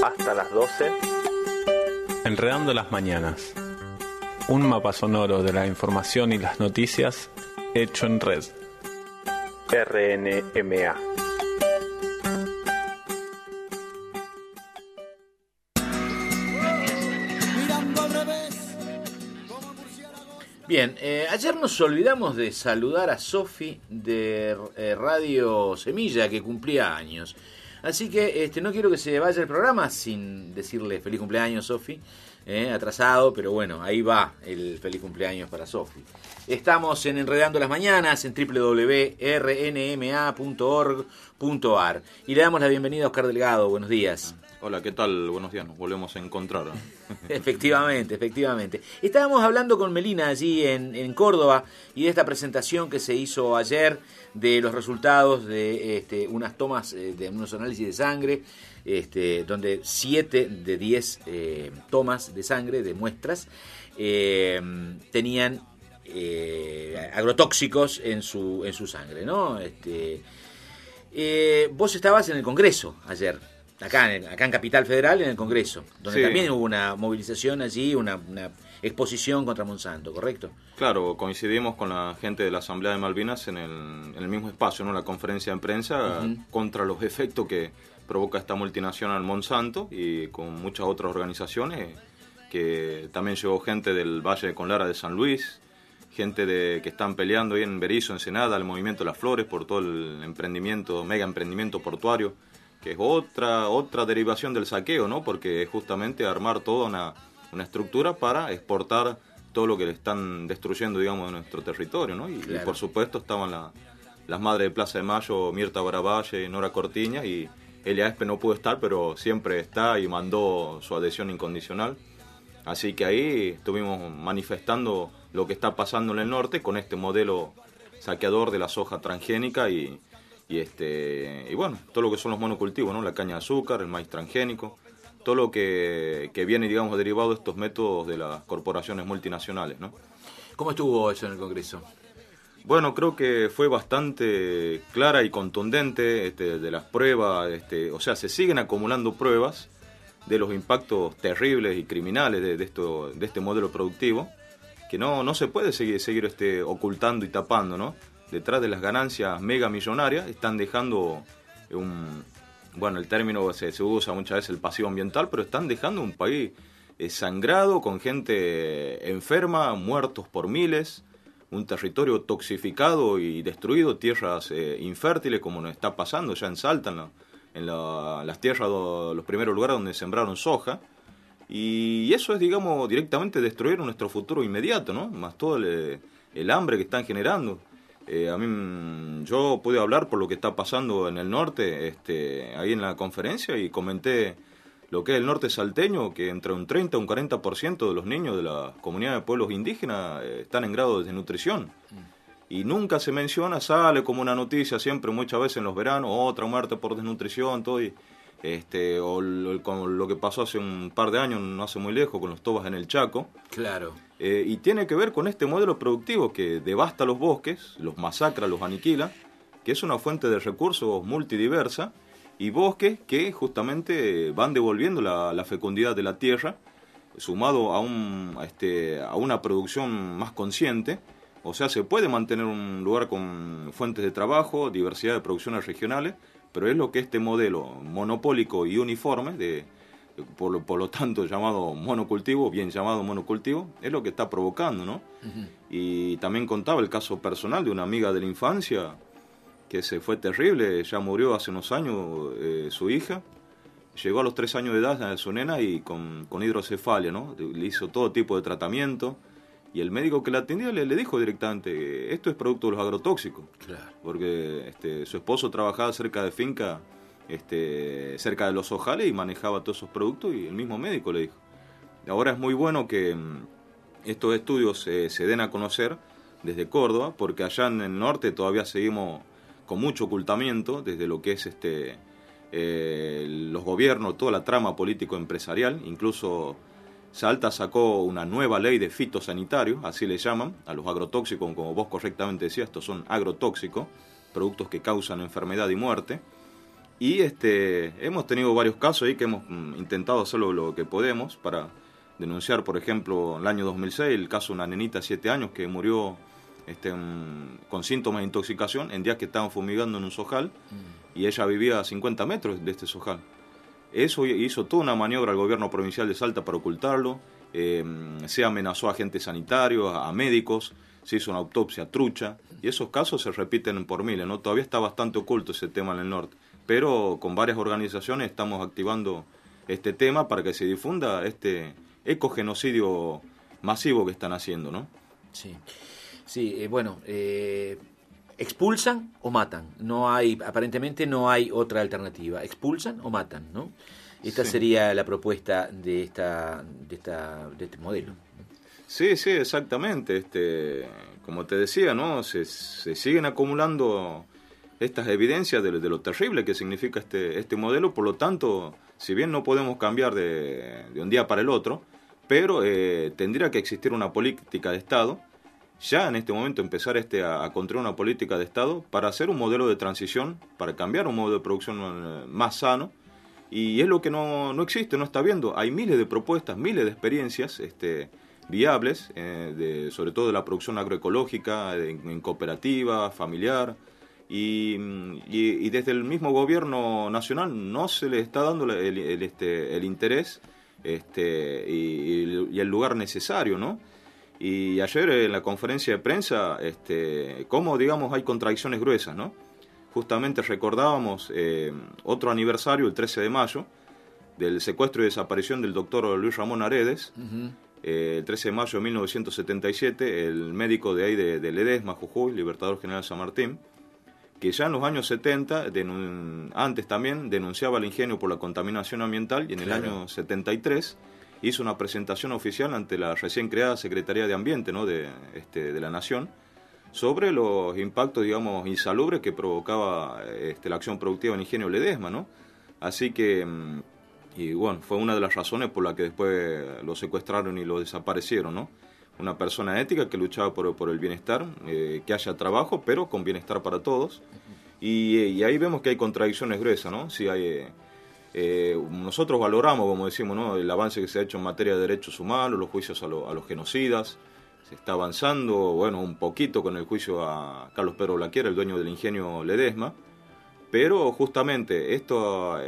hasta las 12. Enredando las mañanas. Un mapa sonoro de la información y las noticias hecho en red. RNMA. Bien, ayer nos olvidamos de saludar a Sofi de Radio Semilla, que cumplía años. Así que no quiero que se vaya el programa sin decirle feliz cumpleaños, Sofi. Atrasado, pero bueno, ahí va el feliz cumpleaños para Sofi. Estamos en Enredando las Mañanas en www.rnma.org.ar y le damos la bienvenida a Oscar Delgado. Buenos días. Hola, ¿qué tal? Buenos días, nos volvemos a encontrar. Efectivamente. Estábamos hablando con Melina allí en Córdoba y de esta presentación que se hizo ayer de los resultados de unas tomas, de unos análisis de sangre, donde 7 de 10 tomas de sangre, de muestras, tenían agrotóxicos en su sangre, ¿no? Vos estabas en el Congreso ayer. Acá en Capital Federal, en el Congreso, donde también hubo una movilización allí, una exposición contra Monsanto, ¿correcto? Claro, coincidimos con la gente de la Asamblea de Malvinas en el mismo espacio, ¿no? La conferencia de prensa contra los efectos que provoca esta multinacional Monsanto y con muchas otras organizaciones, que también llegó gente del Valle de Conlara de San Luis, gente que están peleando ahí en Berisso, Ensenada, el Movimiento de las Flores, por todo el mega emprendimiento portuario, que es otra derivación del saqueo, ¿no? Porque es justamente armar toda una estructura para exportar todo lo que le están destruyendo, digamos, de nuestro territorio, ¿no? Y por supuesto estaban las madres de Plaza de Mayo, Mirta Baravalle, Nora Cortiña, y Elia Espe no pudo estar, pero siempre está y mandó su adhesión incondicional. Así que ahí estuvimos manifestando lo que está pasando en el norte con este modelo saqueador de la soja transgénica y bueno, todo lo que son los monocultivos, ¿no? La caña de azúcar, el maíz transgénico, todo lo que viene, digamos, derivado de estos métodos de las corporaciones multinacionales, ¿no? ¿Cómo estuvo eso en el Congreso? Bueno, creo que fue bastante clara y contundente de las pruebas, o sea, se siguen acumulando pruebas de los impactos terribles y criminales de este modelo productivo, que no se puede seguir ocultando y tapando, ¿no? Detrás de las ganancias mega millonarias están dejando el término se usa muchas veces, el pasivo ambiental, pero están dejando un país sangrado, con gente enferma, muertos por miles, un territorio toxificado y destruido, tierras infértiles, como nos está pasando ya en Salta, en las tierras, los primeros lugares donde sembraron soja, y eso es, digamos, directamente destruir nuestro futuro inmediato, ¿no? Más todo el hambre que están generando. Yo pude hablar por lo que está pasando en el norte, ahí en la conferencia, y comenté lo que es el norte salteño, que entre un 30 y un 40% de los niños de la comunidad de pueblos indígenas están en grado de desnutrición. Y nunca se menciona, sale como una noticia siempre, muchas veces en los veranos, otra muerte por desnutrición, todo, con lo que pasó hace un par de años, no hace muy lejos, con los tobas en el Chaco. Claro. Y tiene que ver con este modelo productivo que devasta los bosques, los masacra, los aniquila, que es una fuente de recursos multidiversa, y bosques que justamente van devolviendo la fecundidad de la tierra, sumado a una producción más consciente. O sea, se puede mantener un lugar con fuentes de trabajo, diversidad de producciones regionales, pero es lo que este modelo monopólico y uniforme, por lo tanto llamado monocultivo, bien llamado monocultivo, es lo que está provocando, ¿no? Uh-huh. Y también contaba el caso personal de una amiga de la infancia, que se fue terrible, ya murió hace unos años su hija, llegó a los 3 años de edad a su nena y con hidrocefalia, ¿no? Le hizo todo tipo de tratamiento, y el médico que la atendía le dijo directamente, esto es producto de los agrotóxicos. Claro. Porque su esposo trabajaba cerca de finca, cerca de los ojales, y manejaba todos esos productos, y el mismo médico le dijo. Ahora es muy bueno que estos estudios se den a conocer desde Córdoba, porque allá en el norte todavía seguimos con mucho ocultamiento desde lo que es los gobiernos, toda la trama político-empresarial. Incluso Salta sacó una nueva ley de fitosanitarios, así le llaman, a los agrotóxicos, como vos correctamente decías, estos son agrotóxicos, productos que causan enfermedad y muerte. Y hemos tenido varios casos ahí que hemos intentado hacer lo que podemos para denunciar, por ejemplo, en el año 2006, el caso de una nenita de 7 años que murió con síntomas de intoxicación en días que estaban fumigando en un sojal, y ella vivía a 50 metros de este sojal. Eso hizo toda una maniobra al gobierno provincial de Salta para ocultarlo. Se amenazó a agentes sanitarios, a médicos, se hizo una autopsia trucha, y esos casos se repiten por miles, ¿no? Todavía está bastante oculto ese tema en el norte, pero con varias organizaciones estamos activando este tema para que se difunda este ecogenocidio masivo que están haciendo, ¿no? Sí, bueno, expulsan o matan, aparentemente no hay otra alternativa, expulsan o matan, ¿no? Esta sería la propuesta de este modelo. Sí, exactamente. Como te decía, ¿no? Se siguen acumulando estas evidencias de lo terrible que significa este modelo. Por lo tanto, si bien no podemos cambiar de un día para el otro, pero tendría que existir una política de Estado, ya en este momento empezar a construir una política de Estado para hacer un modelo de transición, para cambiar un modo de producción más sano. Y es lo que no existe, no está viendo. Hay miles de propuestas, miles de experiencias viables, sobre todo de la producción agroecológica, en cooperativa, familiar, y desde el mismo gobierno nacional no se le está dando el interés y el lugar necesario, ¿no? Y ayer en la conferencia de prensa, cómo, digamos, hay contradicciones gruesas, ¿no? Justamente recordábamos otro aniversario, el 13 de mayo, del secuestro y desaparición del doctor Luis Ramón Aredes. El 13 de mayo de 1977, el médico de ahí de Ledesma, Jujuy, Libertador General San Martín, que ya en los años 70, antes también, denunciaba el ingenio por la contaminación ambiental, y en el año 73 hizo una presentación oficial ante la recién creada Secretaría de Ambiente, ¿no? de la Nación, sobre los impactos, digamos, insalubres que provocaba la acción productiva en ingenio Ledesma, ¿no? Así que, y bueno, fue una de las razones por la que después lo secuestraron y lo desaparecieron, ¿no? Una persona ética que luchaba por el bienestar, que haya trabajo, pero con bienestar para todos. Y ahí vemos que hay contradicciones gruesas, ¿no? Sí hay, nosotros valoramos, como decimos, ¿no? El avance que se ha hecho en materia de derechos humanos, los juicios a los genocidas. Se está avanzando, bueno, un poquito con el juicio a Carlos Pedro Blaquier, el dueño del ingenio Ledesma, pero justamente estos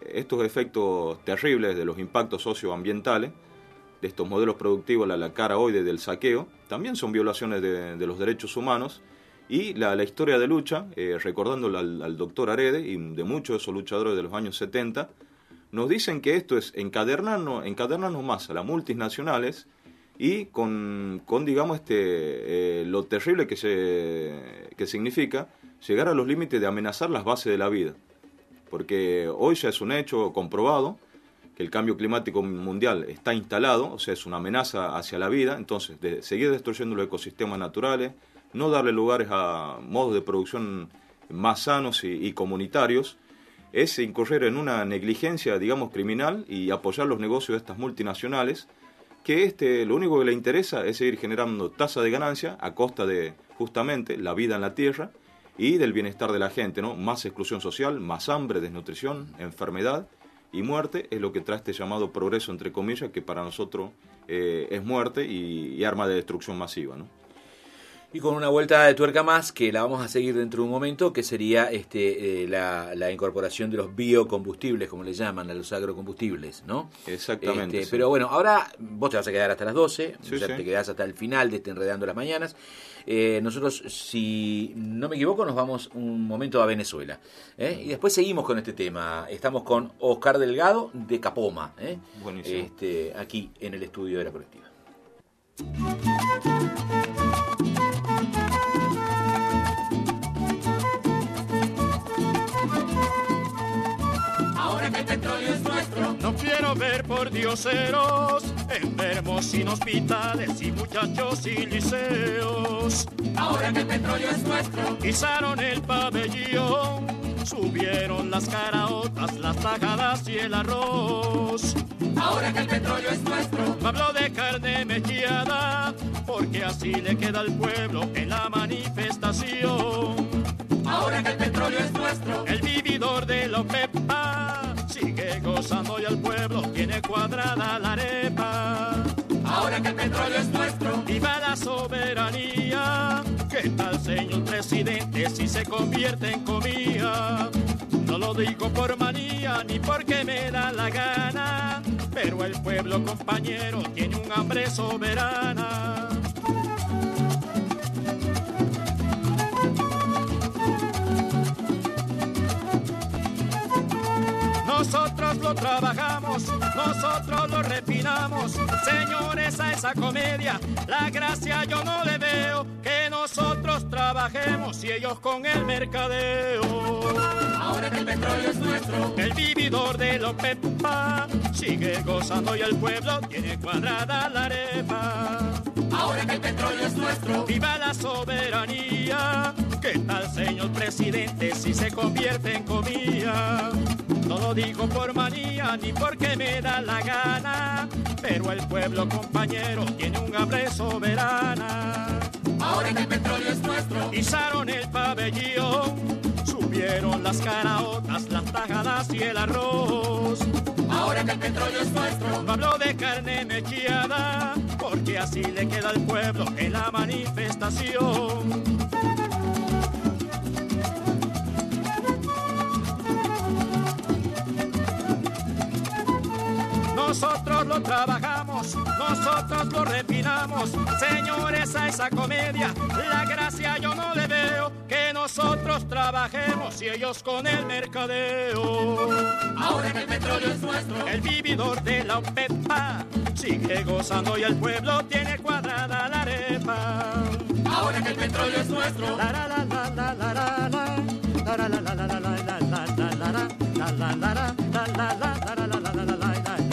efectos terribles de los impactos socioambientales, de estos modelos productivos, la cara hoy del saqueo, también son violaciones de los derechos humanos, y la historia de lucha, recordando al doctor Aredes y de muchos de esos luchadores de los años 70, nos dicen que esto es encadenarnos más a las multinacionales, y con digamos, lo terrible que significa llegar a los límites de amenazar las bases de la vida. Porque hoy ya es un hecho comprobado que el cambio climático mundial está instalado, o sea, es una amenaza hacia la vida. Entonces, seguir destruyendo los ecosistemas naturales, no darle lugares a modos de producción más sanos y comunitarios, es incurrir en una negligencia, digamos, criminal, y apoyar los negocios de estas multinacionales, que lo único que le interesa es seguir generando tasa de ganancia a costa de, justamente, la vida en la tierra y del bienestar de la gente, ¿no? Más exclusión social, más hambre, desnutrición, enfermedad y muerte es lo que trae este llamado progreso, entre comillas, que para nosotros es muerte y arma de destrucción masiva, ¿no? Y con una vuelta de tuerca más, que la vamos a seguir dentro de un momento, que sería la incorporación de los biocombustibles, como le llaman, a los agrocombustibles, ¿no? Exactamente. Sí. Pero bueno, ahora vos te vas a quedar hasta las 12, sí, o sea, te quedás hasta el final de Enredando las Mañanas. Nosotros, si no me equivoco, nos vamos un momento a Venezuela. Y después seguimos con este tema. Estamos con Oscar Delgado de Capoma, Buenísimo. Aquí en el estudio de la colectiva. Ahora que el petróleo es nuestro, no quiero ver por dioseros, enfermos sin hospitales y muchachos sin liceos. Ahora que el petróleo es nuestro, izaron el pabellón, subieron las caraotas, las tajadas y el arroz. Ahora que el petróleo es nuestro, habló de carne mechada, porque así le queda al pueblo en la manifestación. Ahora que el petróleo es nuestro, el vividor vividor de la Pepa sigue gozando y el pueblo tiene cuadrada la arepa. Ahora que el petróleo es nuestro, viva la soberanía. ¿Qué tal, señor presidente, si se convierte en comida? No lo digo por manía ni porque me da la gana, pero el pueblo, compañero, tiene un hambre soberana. Nosotros lo trabajamos, nosotros lo refinamos. Señores, a esa comedia la gracia yo no le veo. Que nosotros trabajemos y ellos con el mercadeo. Ahora que el petróleo es nuestro, el vividor de la Pepa sigue gozando y el pueblo tiene cuadrada la arepa. Ahora que el petróleo es nuestro, viva la soberanía. ¿Qué tal, señor presidente, si se convierte en comida? No lo digo por manía ni porque me da la gana, pero el pueblo, compañero, tiene un hambre soberana. Ahora que el petróleo es nuestro, izaron el pabellón, subieron las caraotas, las tajadas y el arroz. Ahora que el petróleo es nuestro, no hablo de carne mecheada, porque así le queda al pueblo en la manifestación. Nosotros lo trabajamos, nosotros lo refinamos. Señores, a esa comedia la gracia yo no le veo. Que nosotros trabajemos y ellos con el mercadeo. Ahora que el petróleo es nuestro, el vividor de la Pepa sigue gozando y el pueblo tiene cuadrada la arepa. Ahora que el petróleo es nuestro, la la la la la la la la la la la la la la la la la la la.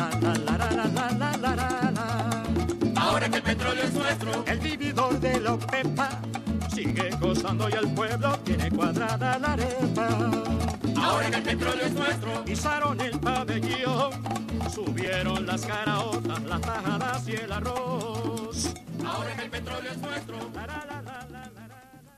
Ahora que el petróleo es nuestro, el vividor de la Pepa sigue gozando y el pueblo tiene cuadrada la arepa. Ahora que el petróleo es nuestro, izaron el pabellón, subieron las caraotas, las tajadas y el arroz. Ahora que el petróleo es nuestro, la la la la la la.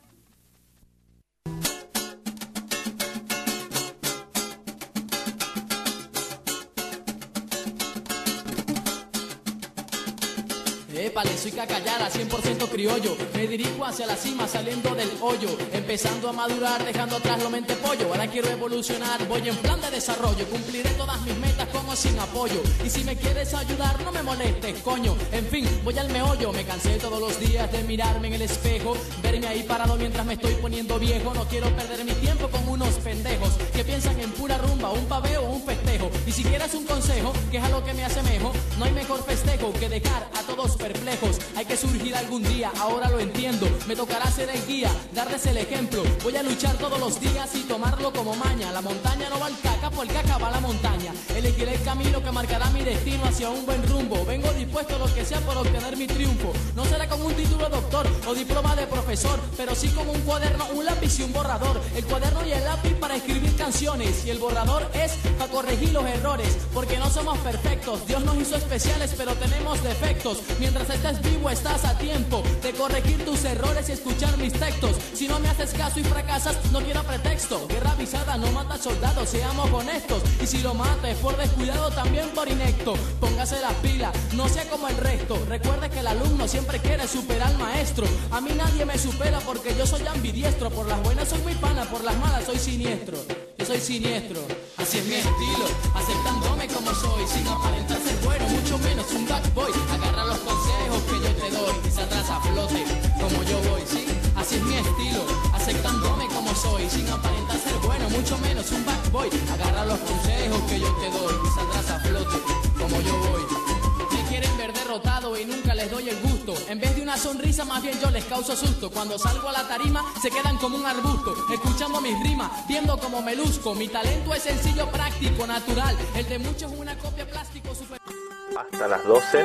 Épale, soy Cacayara, 100% criollo. Me dirijo hacia la cima saliendo del hoyo, empezando a madurar, dejando atrás lo mente pollo. Ahora quiero evolucionar, voy en plan de desarrollo. Cumpliré todas mis metas como sin apoyo. Y si me quieres ayudar, no me molestes, coño. En fin, voy al meollo. Me cansé todos los días de mirarme en el espejo, verme ahí parado mientras me estoy poniendo viejo. No quiero perder mi tiempo con unos pendejos que piensan en pura rumba, un paveo o un festejo. Y si quieres un consejo, que es a lo que me asemejo, no hay mejor festejo que dejar a todos perplejos. Hay que surgir algún día, ahora lo entiendo. Me tocará ser el guía, darles el ejemplo. Voy a luchar todos los días y tomarlo como maña. La montaña no va al caca, por el caca va a la montaña. Elegiré el camino que marcará mi destino hacia un buen rumbo. Vengo dispuesto a lo que sea por obtener mi triunfo. No será con un título de doctor o diploma de profesor, pero sí con un cuaderno, un lápiz y un borrador. El cuaderno y el lápiz para escribir canciones, y el borrador es para corregir los errores, porque no somos perfectos. Dios nos hizo especiales, pero tenemos defectos. Mientras estés vivo estás a tiempo de corregir tus errores y escuchar mis textos. Si no me haces caso y fracasas, no quiero pretexto. Guerra avisada no mata soldados, seamos honestos. Y si lo mata es por descuidado, también por inecto. Póngase las pilas, no sea como el resto. Recuerde que el alumno siempre quiere superar al maestro. A mí nadie me supera porque yo soy ambidiestro. Por las buenas soy muy pana, por las malas soy siniestro. Yo soy siniestro, así es mi estilo, aceptándome como soy, sin aparentar ser bueno, mucho menos un bad boy. Agarra los consejos que yo te doy y saldrás a flote como yo voy, sí, así es mi estilo, aceptándome como soy, sin aparentar ser bueno, mucho menos un bad boy. Agarra los consejos que yo te doy y saldrás a flote como yo voy. Me quieren ver derrotado y nunca les doy el gusto. En vez de una sonrisa, más bien yo les causo susto. Cuando salgo a la tarima, se quedan como un arbusto, escuchando mis rimas, viendo cómo me luzco. Mi talento es sencillo, práctico, natural. El de muchos es una copia plástico super... Hasta las 12.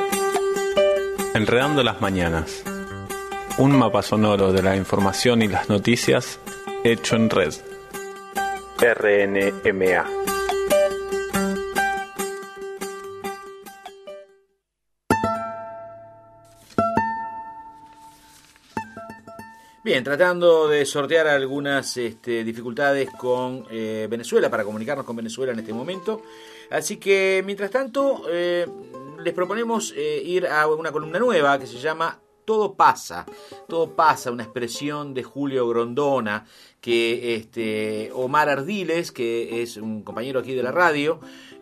Enredando las mañanas. Un mapa sonoro de la información y las noticias hecho en red. RNMA. Bien, tratando de sortear algunas dificultades con Venezuela, para comunicarnos con Venezuela en este momento. Así que, mientras tanto, les proponemos ir a una columna nueva que se llama Todo pasa. Todo pasa, una expresión de Julio Grondona, que Omar Ardiles, que es un compañero aquí de la radio,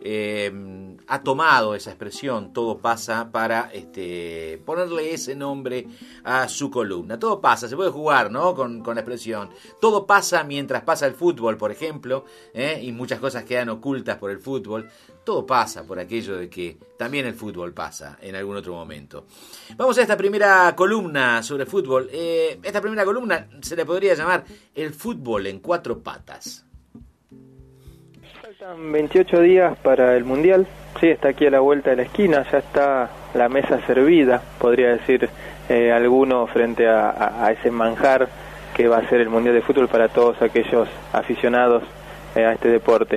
ha tomado esa expresión, todo pasa, para ponerle ese nombre a su columna. Todo pasa, se puede jugar, ¿no? Con la expresión. Todo pasa mientras pasa el fútbol, por ejemplo, y muchas cosas quedan ocultas por el fútbol. Todo pasa por aquello de que también el fútbol pasa en algún otro momento. Vamos a esta primera columna sobre fútbol. Esta primera columna se le podría llamar El fútbol en cuatro patas. Faltan 28 días para el Mundial. Sí, está aquí a la vuelta de la esquina. Ya está la mesa servida, podría decir alguno, frente a ese manjar que va a ser el Mundial de Fútbol para todos aquellos aficionados a este deporte.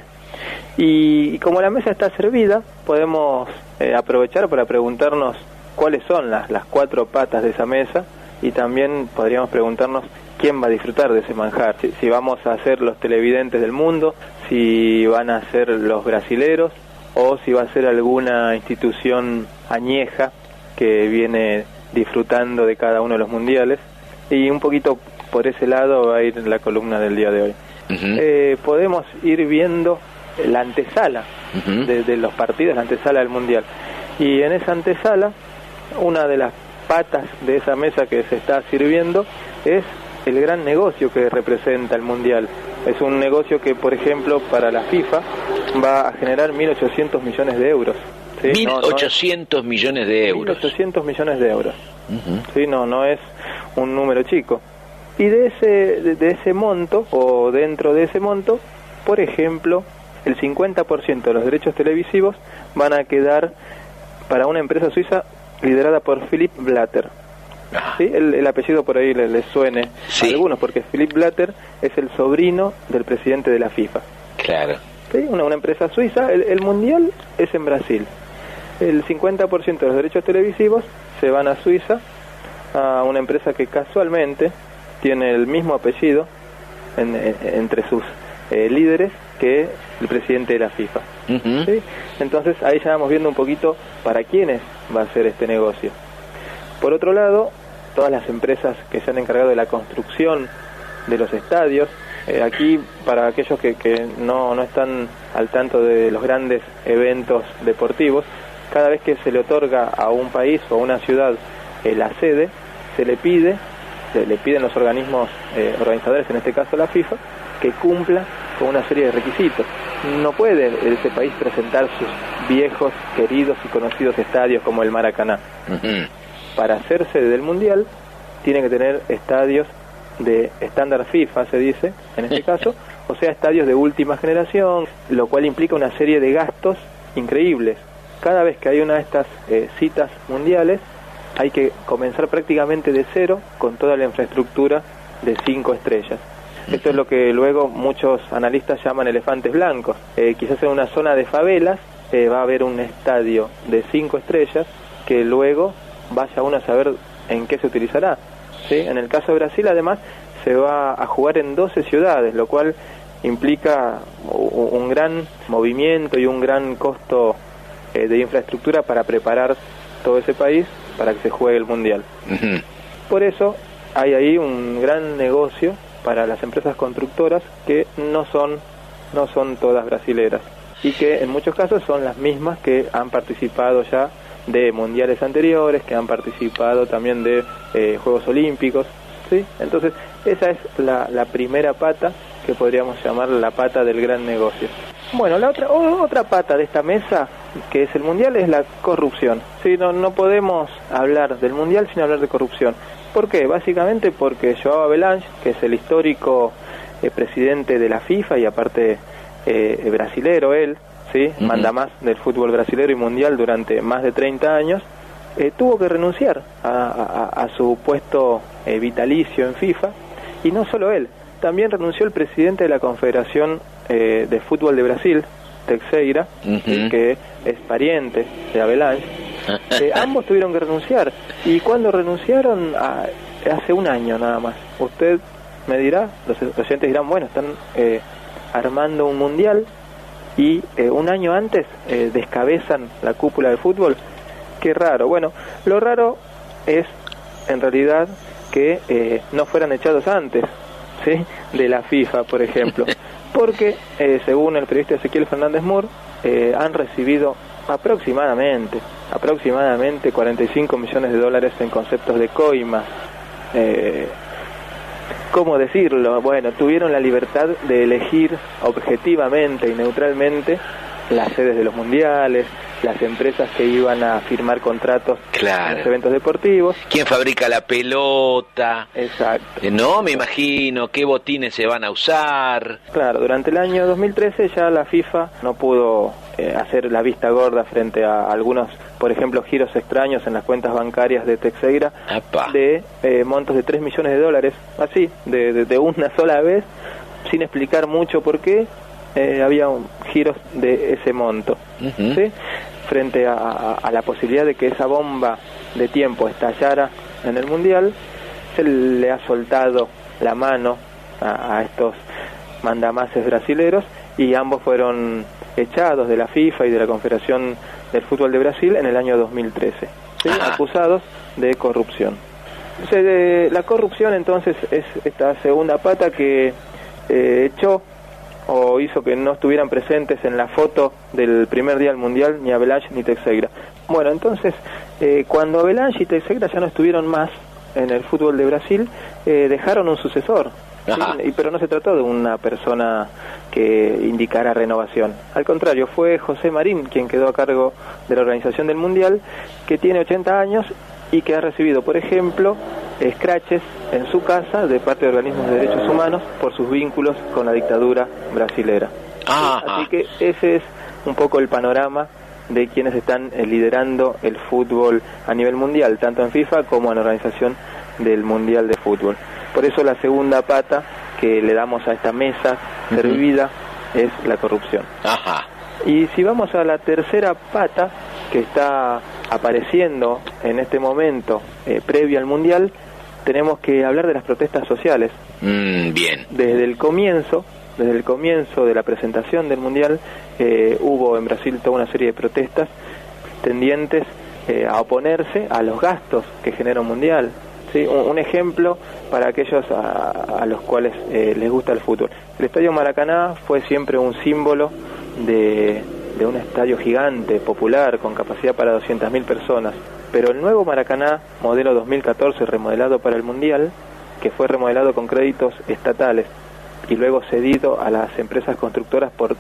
Y como la mesa está servida, podemos aprovechar para preguntarnos cuáles son las cuatro patas de esa mesa, y también podríamos preguntarnos quién va a disfrutar de ese manjar. Si vamos a ser los televidentes del mundo, si van a ser los brasileros, o si va a ser alguna institución añeja que viene disfrutando de cada uno de los mundiales. Y un poquito por ese lado va a ir la columna del día de hoy. Uh-huh. Podemos ir viendo la antesala de los partidos, la antesala del Mundial. Y en esa antesala, una de las patas de esa mesa que se está sirviendo es el gran negocio que representa el Mundial. Es un negocio que, por ejemplo, para la FIFA va a generar 1.800 millones de euros. ¿Sí? 1.800 millones de euros. 1.800 millones de euros. Uh-huh. Sí, no es un número chico. Y de ese monto, o dentro de ese monto, por ejemplo, el 50% de los derechos televisivos van a quedar para una empresa suiza liderada por Philipp Blatter. ¿Sí? El apellido por ahí les suene a algunos, porque Philipp Blatter es el sobrino del presidente de la FIFA. Claro. ¿Sí? Una empresa suiza. El Mundial es en Brasil. El 50% de los derechos televisivos se van a Suiza, a una empresa que casualmente tiene el mismo apellido entre sus líderes que el presidente de la FIFA. Uh-huh. ¿Sí? Entonces ahí ya vamos viendo un poquito para quiénes va a ser este negocio. Por otro lado, todas las empresas que se han encargado de la construcción de los estadios, aquí para aquellos que no están al tanto de los grandes eventos deportivos, cada vez que se le otorga a un país o a una ciudad la sede, se le piden los organismos organizadores, en este caso la FIFA, que cumpla con una serie de requisitos. No puede ese país presentar sus viejos, queridos y conocidos estadios como el Maracaná. Uh-huh. Para ser sede del Mundial, tiene que tener estadios de estándar FIFA, se dice, en este caso, o sea, estadios de última generación, lo cual implica una serie de gastos increíbles. Cada vez que hay una de estas citas mundiales, hay que comenzar prácticamente de cero con toda la infraestructura de 5 estrellas. Esto es lo que luego muchos analistas llaman elefantes blancos. Quizás en una zona de favelas va a haber un estadio de 5 estrellas que luego vaya uno a saber en qué se utilizará. ¿Sí? En el caso de Brasil, además, se va a jugar en 12 ciudades, lo cual implica un gran movimiento y un gran costo de infraestructura para preparar todo ese país para que se juegue el Mundial. Uh-huh. Por eso hay ahí un gran negocio para las empresas constructoras que no son todas brasileras y que en muchos casos son las mismas que han participado ya de mundiales anteriores, que han participado también de Juegos Olímpicos, ¿sí? Entonces esa es la primera pata que podríamos llamar la pata del gran negocio. Bueno, la otra pata de esta mesa, que es el Mundial, es la corrupción. Sí, no podemos hablar del Mundial sin hablar de corrupción. ¿Por qué? Básicamente porque Joao Havelange, que es el histórico presidente de la FIFA y aparte brasilero él, ¿sí? Uh-huh. Manda más del fútbol brasilero y mundial durante más de 30 años, tuvo que renunciar a su puesto vitalicio en FIFA, y no solo él, también renunció el presidente de la Confederación de Fútbol de Brasil, Teixeira, uh-huh. que es pariente de Havelange. Ambos tuvieron que renunciar, y cuando renunciaron hace un año nada más. Usted me dirá, los oyentes dirán, bueno, están armando un mundial y un año antes descabezan la cúpula del fútbol. Qué raro. Bueno, lo raro es en realidad que no fueran echados antes, ¿sí?, de la FIFA, por ejemplo, porque según el periodista Ezequiel Fernández Moore, han recibido aproximadamente 45 millones de dólares en conceptos de coimas. ¿Cómo decirlo? Bueno, tuvieron la libertad de elegir objetivamente y neutralmente las sedes de los mundiales, las empresas que iban a firmar contratos en los eventos deportivos. ¿Quién fabrica la pelota? Exacto. No, me imagino, qué botines se van a usar. Claro, durante el año 2013 ya la FIFA no pudo hacer la vista gorda frente a algunos, por ejemplo, giros extraños en las cuentas bancarias de Texeira de montos de 3 millones de dólares, así, de una sola vez, sin explicar mucho por qué. Había giros de ese monto, ¿sí? Frente a la posibilidad de que esa bomba de tiempo estallara en el Mundial, se le ha soltado la mano a estos mandamases brasileros y ambos fueron echados de la FIFA y de la Confederación del Fútbol de Brasil en el año 2013, ¿sí? Acusados de corrupción. Entonces, la corrupción entonces es esta segunda pata que echó o hizo que no estuvieran presentes en la foto del primer día del Mundial ni Avelange ni Texeira. Bueno, entonces, cuando Avelange y Texeira ya no estuvieron más en el fútbol de Brasil, dejaron un sucesor, ¿sí? Pero no se trató de una persona que indicara renovación. Al contrario, fue José Marín quien quedó a cargo de la organización del Mundial, que tiene 80 años y que ha recibido, por ejemplo, escraches en su casa de parte de organismos de derechos humanos por sus vínculos con la dictadura brasilera. Así que ese es un poco el panorama de quienes están liderando el fútbol a nivel mundial, tanto en FIFA como en la organización del Mundial de Fútbol. Por eso la segunda pata que le damos a esta mesa servida es la corrupción. Y si vamos a la tercera pata que está apareciendo en este momento previo al Mundial, tenemos que hablar de las protestas sociales. Bien. Desde el comienzo de la presentación del Mundial, hubo en Brasil toda una serie de protestas tendientes a oponerse a los gastos que genera un Mundial. ¿Sí? Un ejemplo para aquellos a los cuales les gusta el fútbol. El Estadio Maracaná fue siempre un símbolo de un estadio gigante, popular, con capacidad para 200.000 personas. Pero el nuevo Maracaná, modelo 2014, remodelado para el Mundial, que fue remodelado con créditos estatales y luego cedido a las empresas constructoras por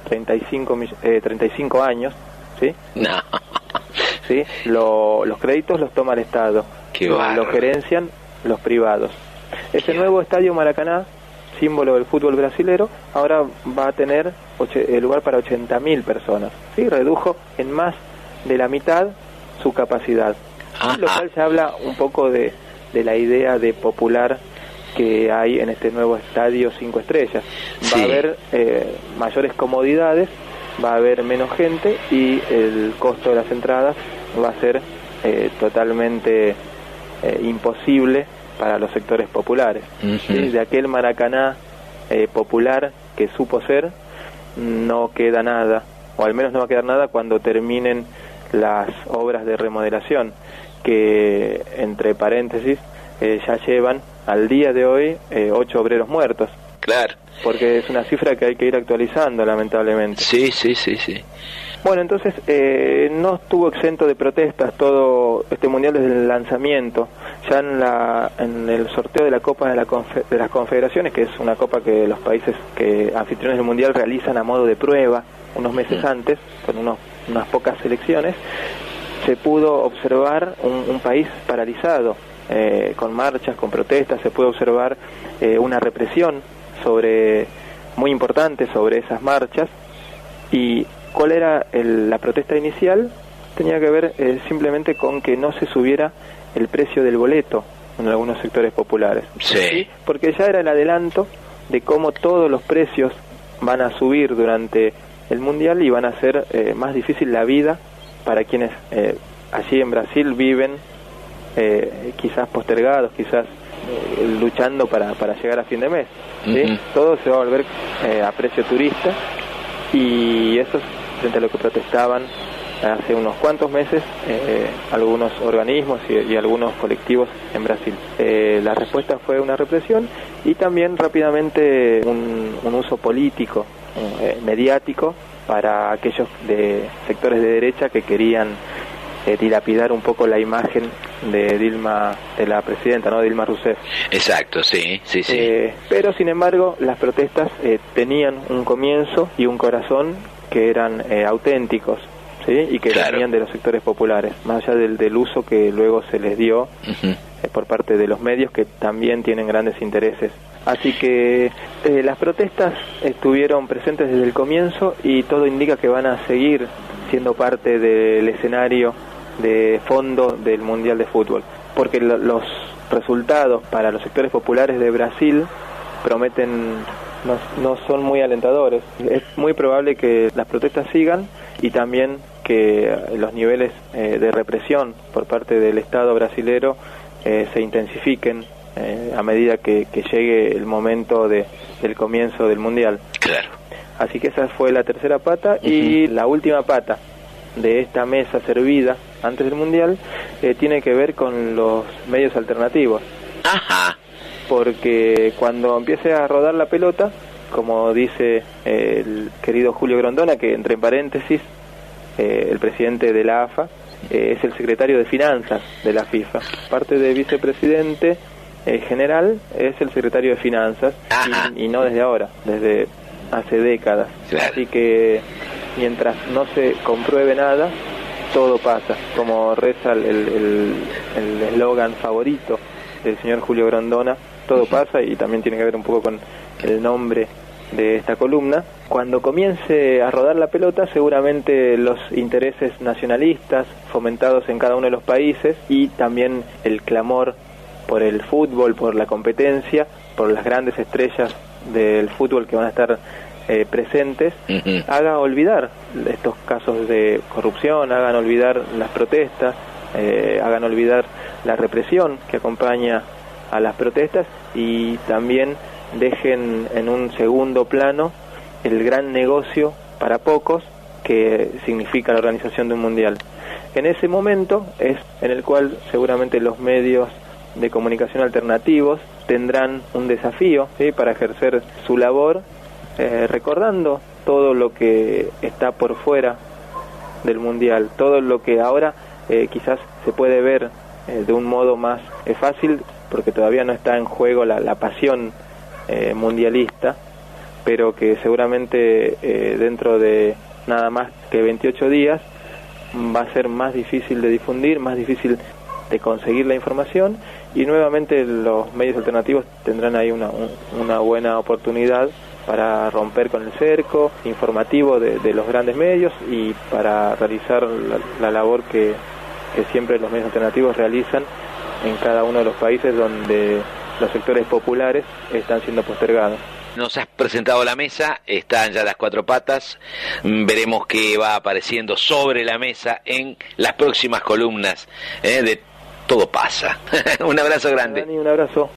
35 años, ¿sí? No. ¿Sí? Los créditos los toma el Estado, los gerencian los privados. Ese nuevo estadio Maracaná, símbolo del fútbol brasilero, ahora va a tener lugar para 80.000 personas. ¿Sí? Redujo en más de la mitad su capacidad. Lo cual se habla un poco de la idea de popular que hay en este nuevo estadio 5 estrellas. Va a haber mayores comodidades, va a haber menos gente y el costo de las entradas va a ser totalmente imposible para los sectores populares. ¿Sí? De aquel Maracaná popular que supo ser, no queda nada, o al menos no va a quedar nada cuando terminen las obras de remodelación, que entre paréntesis ya llevan al día de hoy 8 obreros muertos. Claro. Porque es una cifra que hay que ir actualizando, lamentablemente. Sí. Bueno, entonces no estuvo exento de protestas todo este Mundial desde el lanzamiento. Ya en el sorteo de la Copa de las Confederaciones, que es una copa que los países anfitriones del Mundial realizan a modo de prueba unos meses antes, con unas pocas selecciones, se pudo observar un país paralizado, con marchas, con protestas. Se pudo observar una represión muy importante sobre esas marchas. ¿Y cuál era la protesta inicial? Tenía que ver simplemente con que no se subiera el precio del boleto en algunos sectores populares. Sí. Porque ya era el adelanto de cómo todos los precios van a subir durante el Mundial y van a hacer más difícil la vida para quienes allí en Brasil viven quizás postergados, quizás luchando para llegar a fin de mes, ¿sí? Todo se va a volver a precio turista, y eso es frente a lo que protestaban hace unos cuantos meses algunos organismos y algunos colectivos en Brasil. La respuesta fue una represión y también rápidamente un uso político, mediático, para aquellos de sectores de derecha que querían dilapidar un poco la imagen de Dilma, de la presidenta, ¿no? Dilma Rousseff. Exacto, sí. Pero sin embargo las protestas tenían un comienzo y un corazón que eran auténticos, ¿sí? Y que venían de los sectores populares, más allá del uso que luego se les dio por parte de los medios, que también tienen grandes intereses. Así que las protestas estuvieron presentes desde el comienzo y todo indica que van a seguir siendo parte del escenario de fondo del Mundial de Fútbol, porque los resultados para los sectores populares de Brasil prometen, no son muy alentadores. Es muy probable que las protestas sigan y también que los niveles de represión por parte del Estado brasilero se intensifiquen a medida que llegue el momento del comienzo del Mundial. Claro. Así que esa fue la tercera pata. Y la última pata de esta mesa servida antes del Mundial tiene que ver con los medios alternativos. Ajá. Porque cuando empiece a rodar la pelota, como dice el querido Julio Grondona, que entre paréntesis, el presidente de la AFA, es el secretario de Finanzas de la FIFA. Parte de vicepresidente general es el secretario de Finanzas, y no desde ahora, desde hace décadas. Claro. Así que mientras no se compruebe nada, todo pasa, como reza el eslogan favorito del señor Julio Grondona, todo pasa, y también tiene que ver un poco con el nombre de esta columna. Cuando comience a rodar la pelota, seguramente los intereses nacionalistas fomentados en cada uno de los países, y también el clamor por el fútbol, por la competencia, por las grandes estrellas del fútbol que van a estar presentes, haga olvidar estos casos de corrupción, hagan olvidar las protestas, hagan olvidar la represión que acompaña a las protestas, y también dejen en un segundo plano el gran negocio para pocos que significa la organización de un mundial. En ese momento es en el cual seguramente los medios de comunicación alternativos tendrán un desafío, ¿sí?, para ejercer su labor, recordando todo lo que está por fuera del mundial, todo lo que ahora quizás se puede ver de un modo más fácil, porque todavía no está en juego la pasión mundialista, pero que seguramente dentro de nada más que 28 días va a ser más difícil de difundir, más difícil de conseguir la información, y nuevamente los medios alternativos tendrán ahí una buena oportunidad para romper con el cerco informativo de los grandes medios, y para realizar la labor que siempre los medios alternativos realizan en cada uno de los países donde los sectores populares están siendo postergados. Nos has presentado la mesa, están ya las cuatro patas, veremos qué va apareciendo sobre la mesa en las próximas columnas de Todo Pasa. Un abrazo grande. Dani, un abrazo.